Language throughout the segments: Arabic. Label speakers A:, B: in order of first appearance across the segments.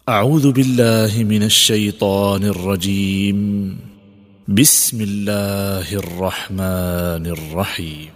A: أعوذ بالله من الشيطان الرجيم. بسم الله الرحمن الرحيم.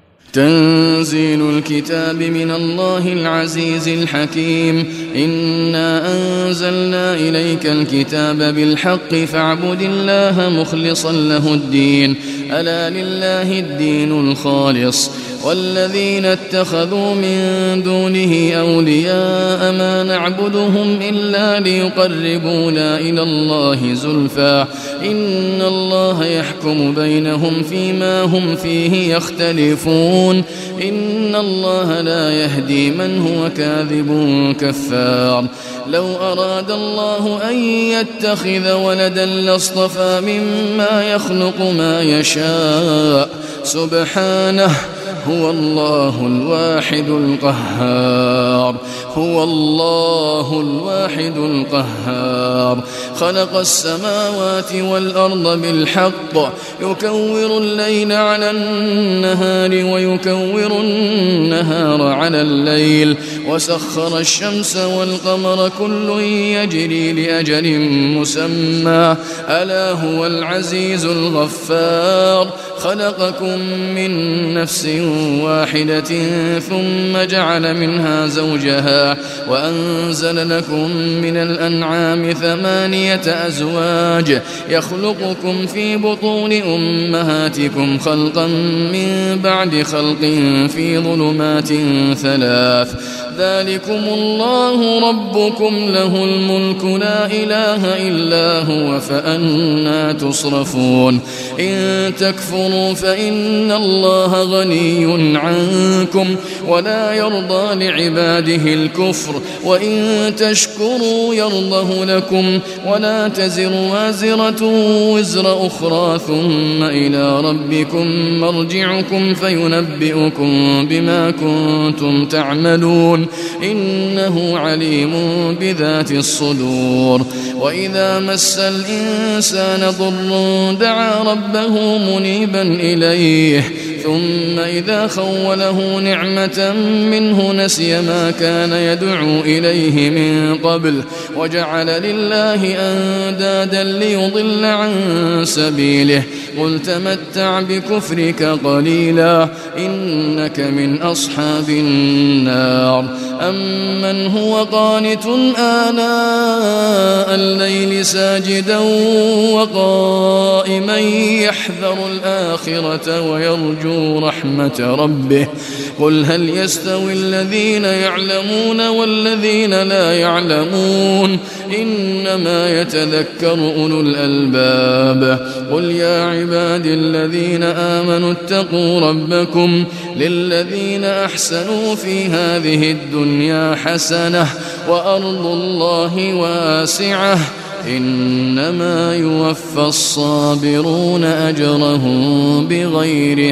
B: تنزيل الكتاب من الله العزيز الحكيم. إنا أنزلنا إليك الكتاب بالحق فاعبد الله مخلصا له الدين. ألا لله الدين الخالص والذين اتخذوا من دونه أولياء ما نعبدهم إلا ليقربونا إلى الله زلفى إن الله يحكم بينهم فيما هم فيه يختلفون. إن الله لا يهدي من هو كاذب كفار. لو أراد الله أن يتخذ ولدا لاصطفى مما يخلق ما يشاء سبحانه هو الله الواحد القهار. هو الله الواحد القهار. خلق السماوات والأرض بالحق يكور الليل على النهار ويكور النهار على الليل وسخر الشمس والقمر كل يجري لأجل مسمى ألا هو العزيز الغفار. خلقكم من نفس واحدة ثم جعل منها زوجها وأنزل لكم من الأنعام 8 أزواج يخلقكم في بطون أمهاتكم خلقا من بعد خلق في ظلمات 3. ذلكم الله ربكم له الملك لا إله إلا هو فأنى تصرفون. إن تكفروا فإن الله غني عنكم ولا يرضى لعباده الكفر وإن تشكروا يرضه لكم ولا تزر وازرة وزر أخرى ثم إلى ربكم مرجعكم فينبئكم بما كنتم تعملون إنه عليم بذات الصدور. وإذا مس الإنسان ضر دعا ربه منيبا إليه ثم إذا خوله نعمة منه نسي ما كان يدعو إليه من قبل وجعل لله أندادا ليضل عن سبيله. قل تمتع بكفرك قليلا إنك من أصحاب النار. أمن هو قانت آناء الليل ساجدا وقائما يحذر الآخرة ويرجو رحمة ربه. قل هل يستوي الذين يعلمون والذين لا يعلمون إنما يتذكر أولو الألباب. قل يا عبادي الذين آمنوا اتقوا ربكم للذين أحسنوا في هذه الدنيا حسنة وأرض الله واسعة إنما يوفى الصابرون أجرهم بغير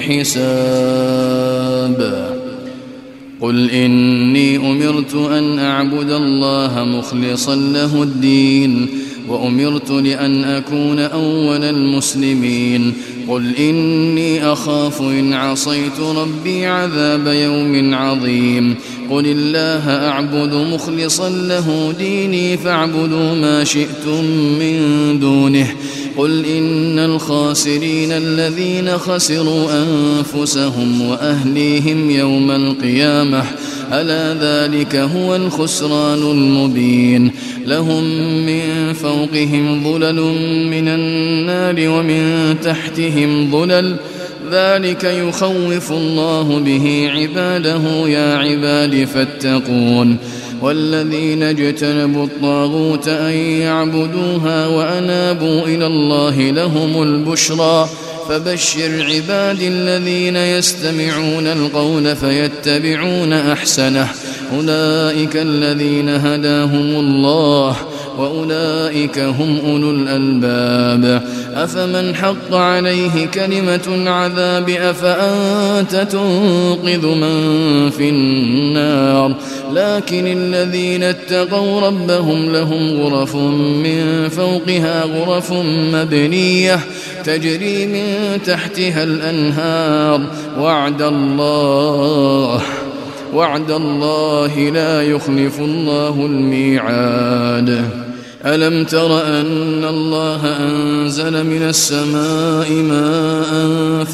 B: حساب. قل إني أمرت أن أعبد الله مخلصا له الدين وأمرت لأن أكون أول المسلمين. قل إني أخاف إن عصيت ربي عذاب يوم عظيم. قل الله أعبد مخلصا له ديني فاعبدوا ما شئتم من دونه. قل إن الخاسرين الذين خسروا أنفسهم وأهليهم يوم القيامة ألا ذلك هو الخسران المبين. لهم من فوقهم ظلل من النار ومن تحتهم ظلل ذلك يخوف الله به عباده يا عباد فاتقون. والذين اجتنبوا الطاغوت أن يعبدوها وأنابوا إلى الله لهم البشرى. فبشر عباد الذين يستمعون القول فيتبعون أحسنه أولئك الذين هداهم الله وأولئك هم أولو الألباب. أفمن حق عليه كلمة العذاب أفأنت تنقذ من في النار. لكن الذين اتقوا ربهم لهم غرف من فوقها غرف مبنية تجري من تحتها الأنهار وعد الله وعد الله لا يخلف الله الميعاد. ألم تر أن الله أنزل من السماء ماء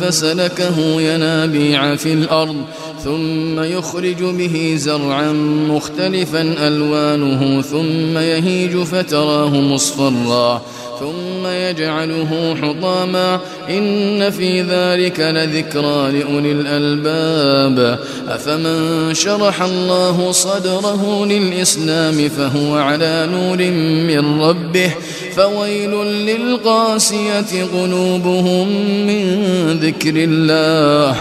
B: فسلكه ينابيع في الأرض ثم يخرج به زرعا مختلفا ألوانه ثم يهيج فتراه مصفرا ثم يجعله حطاما إن في ذلك لذكرى لأولي الألباب. أفمن شرح الله صدره للإسلام فهو على نور من ربه فويل للقاسية قلوبهم من ذكر الله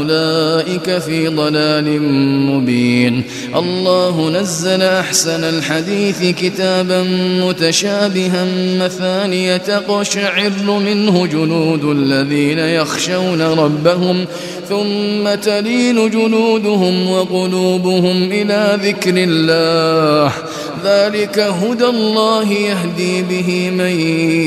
B: أولئك في ضلال مبين. الله نزل أحسن الحديث كتابا متشابها مثانية تقشعر منه جلود الذين يخشون ربهم ثم تلين جلودهم وقلوبهم إلى ذكر الله ذلك هدى الله يهدي به من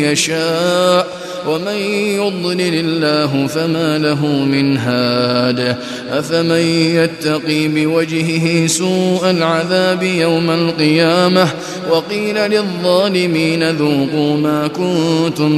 B: يشاء ومن يضلل الله فما له من هاد. أفمن يتقي بوجهه سوء العذاب يوم القيامة وقيل للظالمين ذوقوا ما كنتم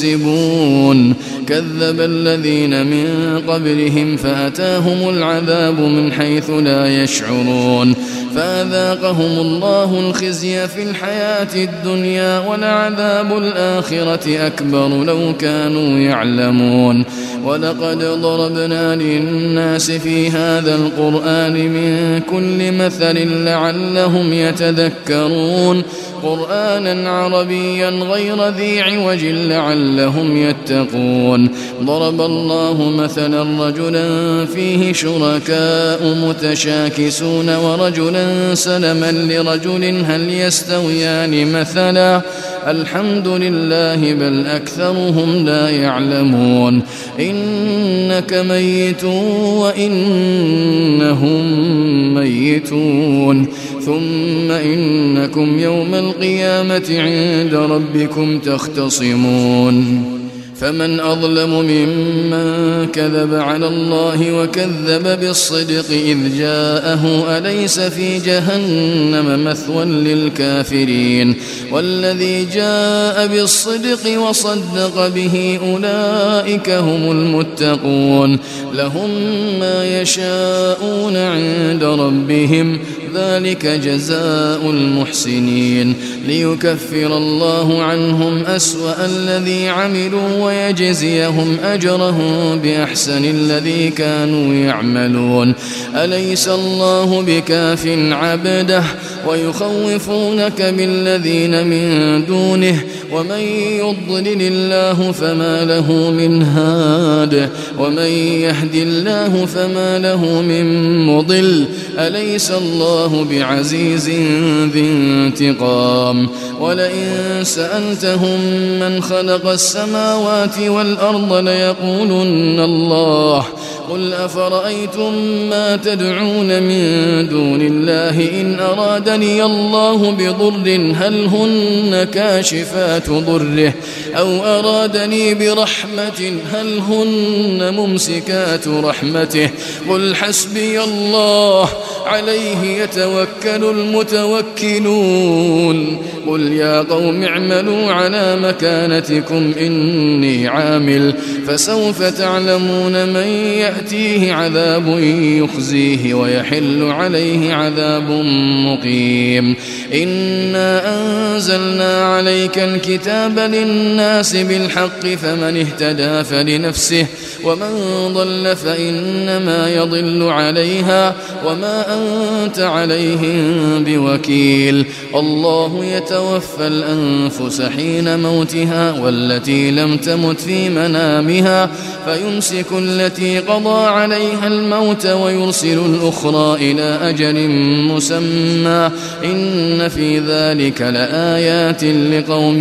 B: تكسبون كذب الذين من قبلهم فأتاهم العذاب من حيث لا يشعرون فأذاقهم الله الخزي في الحياة الدنيا ولعذاب الآخرة أكبر لو كانوا يعلمون. ولقد ضربنا للناس في هذا القرآن من كل مثل لعلهم يتذكرون قرآنا عربيا غير ذي عوج لعلهم يتقون. ضرب الله مثلا رجلا فيه شركاء متشاكسون ورجلا سلما لرجل هل يستويان مثلا الحمد لله بل أكثرهم لا يعلمون. إنك ميت وإنهم ميتون ثم إنكم يوم القيامة عند ربكم تختصمون. فمن أظلم ممن كذب على الله وكذب بالصدق إذ جاءه أليس في جهنم مثوى للكافرين والذي جاء بالصدق وصدق به أولئك هم المتقون لهم ما يشاءون عند ربهم ذلك جزاء المحسنين ليكفر الله عنهم أسوأ الذي عملوا ويجزيهم أجرهم بأحسن الذي كانوا يعملون. أليس الله بكاف عبده ويخوفونك بالذين من دونه ومن يضلل الله فما له من هاد ومن يهد الله فما له من مضل. أليس الله بعزيز ذي انتقام. ولئن سألتهم من خلق السماوات والأرض ليقولن الله قل أفرأيتم ما تدعون من دون الله إن أرادني الله بضر هل هن كاشفات ضره أو أرادني برحمة هل هن ممسكات رحمته قل حسبي الله عليه يتوكل المتوكلون. قل يا قوم اعملوا على مكانتكم إني عامل فسوف تعلمون من يأتيه عذاب يخزيه ويحل عليه عذاب مقيم. إنا أنزلنا عليك الكتاب للناس بالحق فمن اهتدى فلنفسه ومن ضل فإنما يضل عليها وما أنت عليهم بوكيل. الله يتوفى الأنفس حين موتها والتي لم تمت في منامها فيمسك التي قضى عليها الموت ويرسل الأخرى إلى أجل مسمى إن في ذلك لآيات لقوم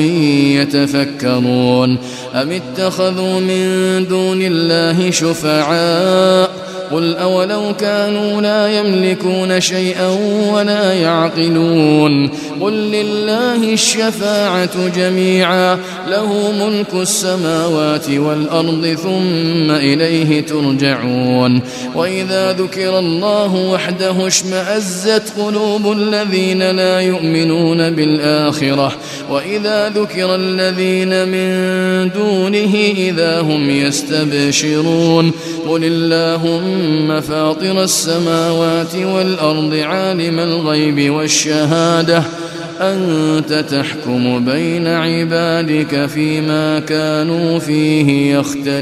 B: يتفكرون. أم اتخذوا من دون الله شفعاء قل أولو كانوا لا يملكون شيئا ولا يعقلون قل لله الشفاعة جميعا له ملك السماوات والأرض ثم إليه ترجعون وإذا ذكر الله وحده اشمأزت قلوب الذين لا يؤمنون بالآخرة وإذا ذكر الذين من دونه إذا هم يستبشرون قل اللهم فاطر السماوات والأرض عالم الغيب والشهادة أنت تحكم بين عبادك فيما كانوا فيه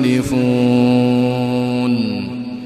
B: يختلفون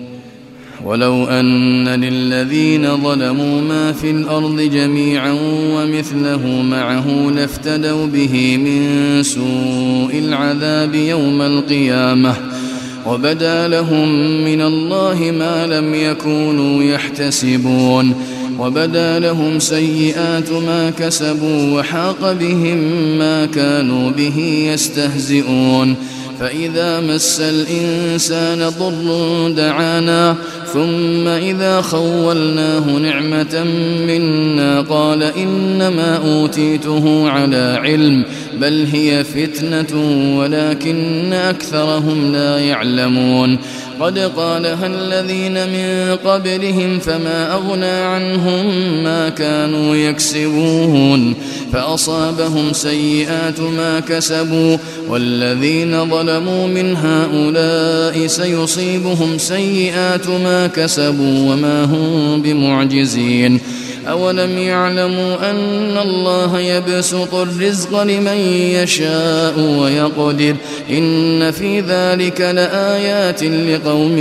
B: ولو أن للذين ظلموا ما في الأرض جميعا ومثله معه لافتدوا به من سوء العذاب يوم القيامة وبدا لهم من الله ما لم يكونوا يحتسبون وبدا لهم سيئات ما كسبوا وحاق بهم ما كانوا به يستهزئون فإذا مس الإنسان ضر دعانا ثم إذا خولناه نعمة منا قال إنما أوتيته على علم بل هي فتنة ولكن أكثرهم لا يعلمون قد قالها الذين من قبلهم فما أغنى عنهم ما كانوا يكسبون فأصابهم سيئات ما كسبوا والذين ظلموا من هؤلاء سيصيبهم سيئات ما كسبوا وما هم بمعجزين أولم يعلموا أن الله يبسط الرزق لمن يشاء ويقدر إن في ذلك لآيات لقوم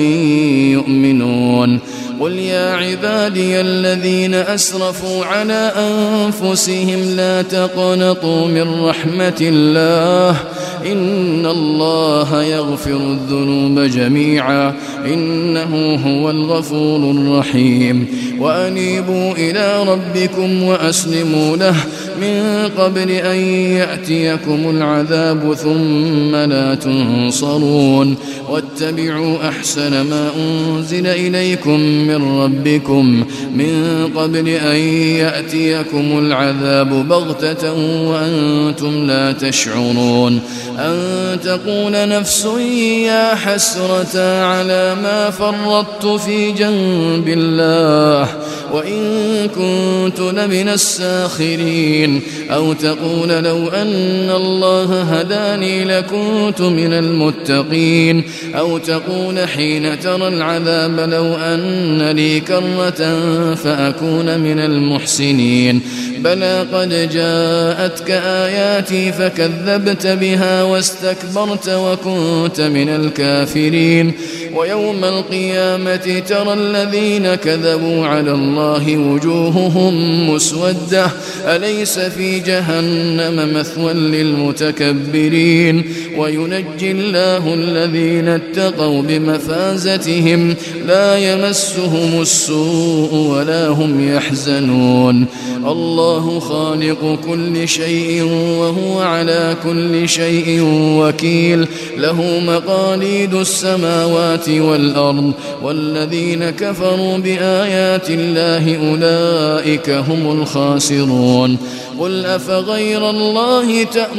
B: يؤمنون قل يا عبادي الذين أسرفوا على أنفسهم لا تقنطوا من رحمة الله إن الله يغفر الذنوب جميعا إنه هو الغفور الرحيم وأنيبوا إلى ربكم وأسلموا له من قبل أن يأتيكم العذاب ثم لا تنصرون واتبعوا أحسن ما أنزل إليكم من ربكم من قبل أن يأتيكم العذاب بغتة وأنتم لا تشعرون أن تقول نفس يا حسرة على ما فرطت في جنب الله وإن كنت لمن الساخرين أو تقول لو أن الله هداني لكنت من المتقين أو تقول حين ترى العذاب لو أن لي كرة فأكون من المحسنين بلى قد جاءتك آياتي فكذبت بها واستكبرت وكنت من الكافرين ويوم القيامة ترى الذين كذبوا على الله وجوههم مسودة أليس في جهنم مثوى للمتكبرين وينجي الله الذين اتقوا بمفازتهم لا يمسهم السوء ولا هم يحزنون الله خالق كل شيء وهو على كل شيء وكيل له مقاليد السماوات والأرض والذين كفروا بآيات الله أولئك هم الخاسرون قل أفغير الله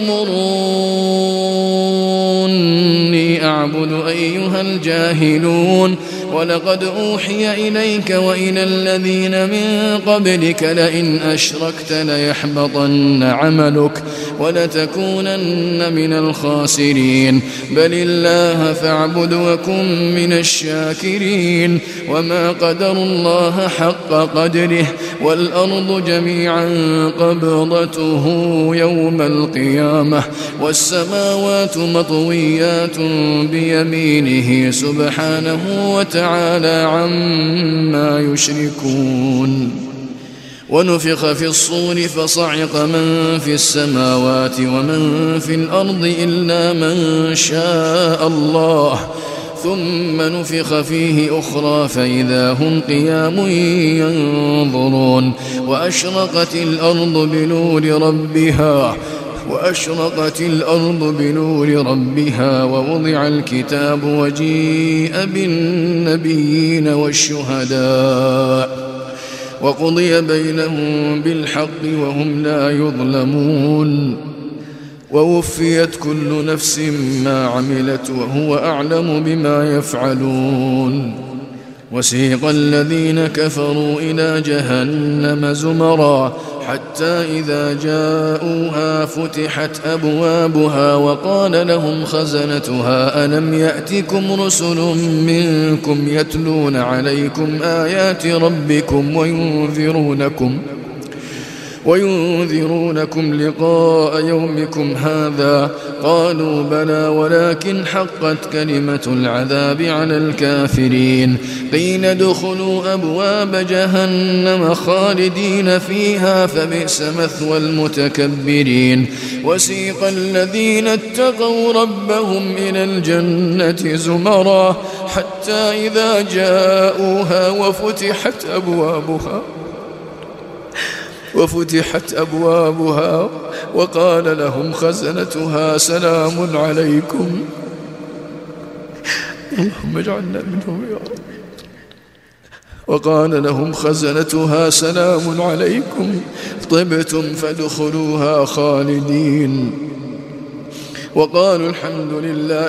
B: تأمروني أعبد أيها الجاهلون ولقد أوحي إليك وإلى الذين من قبلك لئن أشركت ليحبطن عملك ولتكونن من الخاسرين بل الله فاعبد وكن من الشاكرين وما قدروا الله حق قدره والأرض جميعا قبضته يوم القيامة والسماوات مطويات بيمينه سبحانه وتعالى عما يشركون ونفخ في الصور فصعق من في السماوات ومن في الأرض إلا من شاء الله ثم نفخ فيه أخرى فإذا هم قيام ينظرون وأشرقت الأرض بنور ربها وأشرقت الأرض بنور ربها ووضع الكتاب وجيء بالنبيين والشهداء وقضي بينهم بالحق وهم لا يظلمون ووفيت كل نفس ما عملت وهو أعلم بما يفعلون وسيق الذين كفروا إلى جهنم زمرا حتى إذا جاءوها فتحت أبوابها وقال لهم خزنتها ألم يأتكم رسل منكم يتلون عليكم آيات ربكم وينذرونكم لقاء يومكم هذا قالوا بلى ولكن حقت كلمة العذاب على الكافرين قيل ادخلوا أبواب جهنم خالدين فيها فبئس مثوى المتكبرين وسيق الذين اتقوا ربهم إلى الجنة زمرا حتى إذا جاءوها وفتحت أبوابها وقال لهم خزنتها سلام عليكم اللهم اجعلنا منهم يا رب وقال لهم خزنتها سلام عليكم طبتم فادخلوها خالدين وقالوا الحمد لله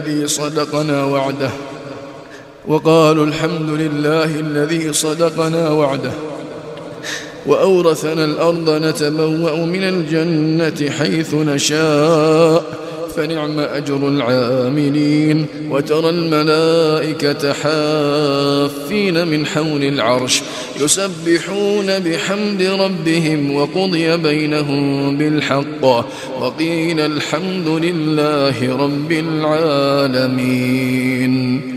B: الذي صدقنا وعده وأورثنا الأرض نتبوأ من الجنة حيث نشاء فنعم أجر العاملين وترى الملائكة حافين من حول العرش يسبحون بحمد ربهم وقضي بينهم بالحق وقيل الحمد لله رب العالمين.